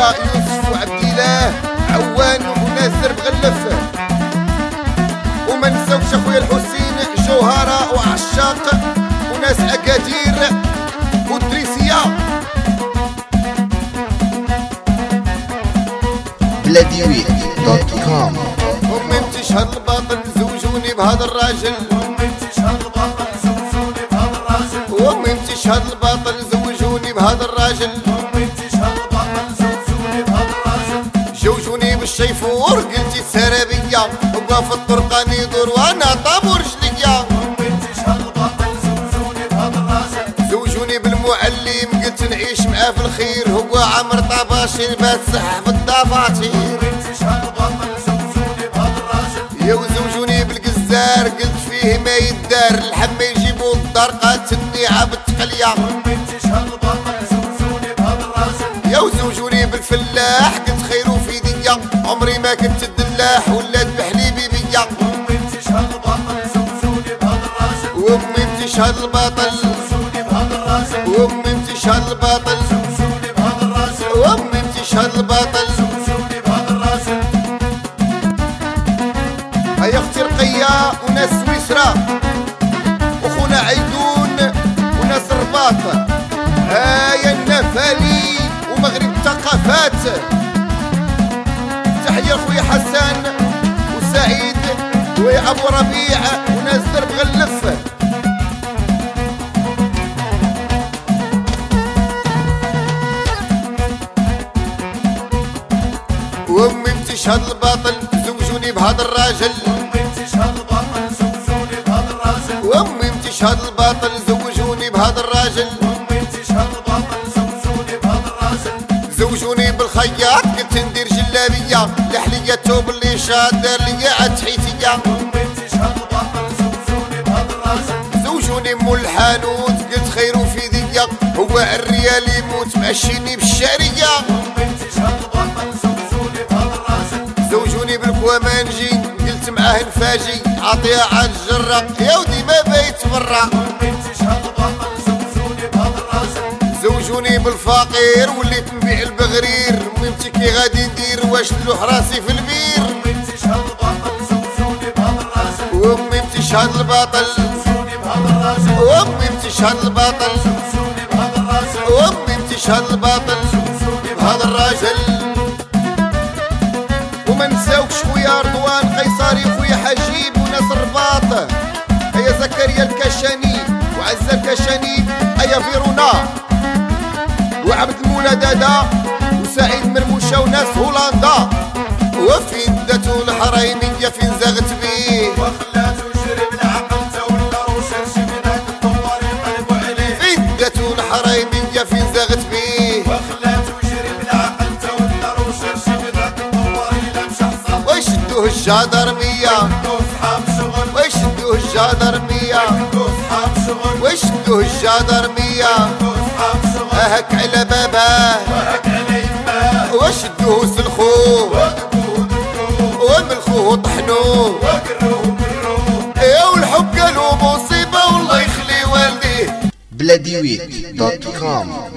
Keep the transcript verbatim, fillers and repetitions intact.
خويا يوسف وعبد الله عوان وناس درب غلف، وما نساوش اخويا الحسين جوهرة وعشاق وناس اكادير والدريسية. بلاديويت دوت كوم. امي تشهد الباطل زوجوني بهذا الراجل، امي تشهد الباطل زوجوني بهذا الراجل، وامي تشهد الباطل زوجوني بهذا الراجل، امي تشهد الباطل زوجوني بهذا الراجل. جوجوني بالشيفور قلتي السرابية، هو في الطرقان يدور وانا طابور رجليا. امي تشهد الباطل زوجوني بهذا الراجل، زوجوني بالمعلم قلت نعيش معاه في الخير، هو عمر طباشي بات صح في الضفاتير. امي تشهد الباطل زوجوني بهذا الراجل، يا وزوجوني بالجزار قلت فيه ما يدار، الحما يجيبوا الدار قالت النيعة بالتقلية. امي تشهد الباطل زوجوني بهذا الراجل، يا وزوجوني بالفلاح قلت خيرو في ديا، عمري ما كنت الدلاح ولا ذبح لي بيبيا. امي تشهد الباطل زوجوني بهذا الراجل، وامي بتشهد الباطل زوجوني بهذا الراجل، وامي بتشهد الباطل زوجوني بهذا الراجل، وامي بتشهد الباطل. زوجوني بهذا الراجل. هيا اختي رقية وناس سويسرا، وخونا عيدون وناس الرباط، هيا النفالي ومغرب الثقافات. تحية خويا حسن وسعيد ويا ابو ربيع وناس درب غلف. وامي بتشهد الباطل زوجوني بهذا الراجل، امي تشهد الباطل زوجوني بهذا الراجل، وامي بتشهد الباطل زوجوني بهذا الراجل. امي تشهد الباطل زوجوني بهذا الراجل، زوجوني بالخياط قلت ندير جلابية، لحلية توب اللي شاد دار ليا عاد حيتية. امي تشهد الباطل زوجوني بهذا الراجل، زوجوني مو الحانوت قلت خيرو في ديا، هو الريال يموت ماشيني بالشارية. امي تشهد الباطل زوجوني بهذا الراجل، زوجوني بالكوامانجي قلت معاه نفاجي، عطيها عاد الجرة يا ودي ما بايت برا. امي تشهد الباطل زوجوني بهذا الراجل، زوجوني بالفقير وليت نبيع البغرير، ميمتي كي غادي ندير واش نلوح راسي في البير. امي تشهد الباطل زوجوني بهذا الراجل، وامي بتشهد الباطل زوجوني بهذا الراجل، وامي بتشهد الباطل زوجوني بهذا الراجل، وامي بتشهد الباطل زوجوني بهذا الراجل. وما نساوكش خويا رضوان قيصري وخويا حجيب وناس الرباط، هيا زكريا الكشاني وعزة الكشاني، هيا فيرونا وعبد المولى دادا وسعيد مرموشة وناس هولندا. وفين داتو الحريمية فين زاغت بيه، وخلاته يجري بالعقل تولى وشرش من هاد الدوار يقلبوا عليه. فين داتو الحريمية فين زاغت بيه، وخلاته يجري بالعقل تولى وشرش من هاد الدوار يلمش حصل. ويشدوه الجدرمية دوس حاب شغل، ويشدوه الجدرمية دوس حاب شغل، ويشدوه الجدرمية، دوس حاب شغل، اهك على باباه وهك على يماه. وشدوه سلخوه وقفوه دقوه وملخوه طحنوه، وقروه مروه. يا والحب قالوا مصيبة والله يخلي والديه. بلاديويت دوت كوم.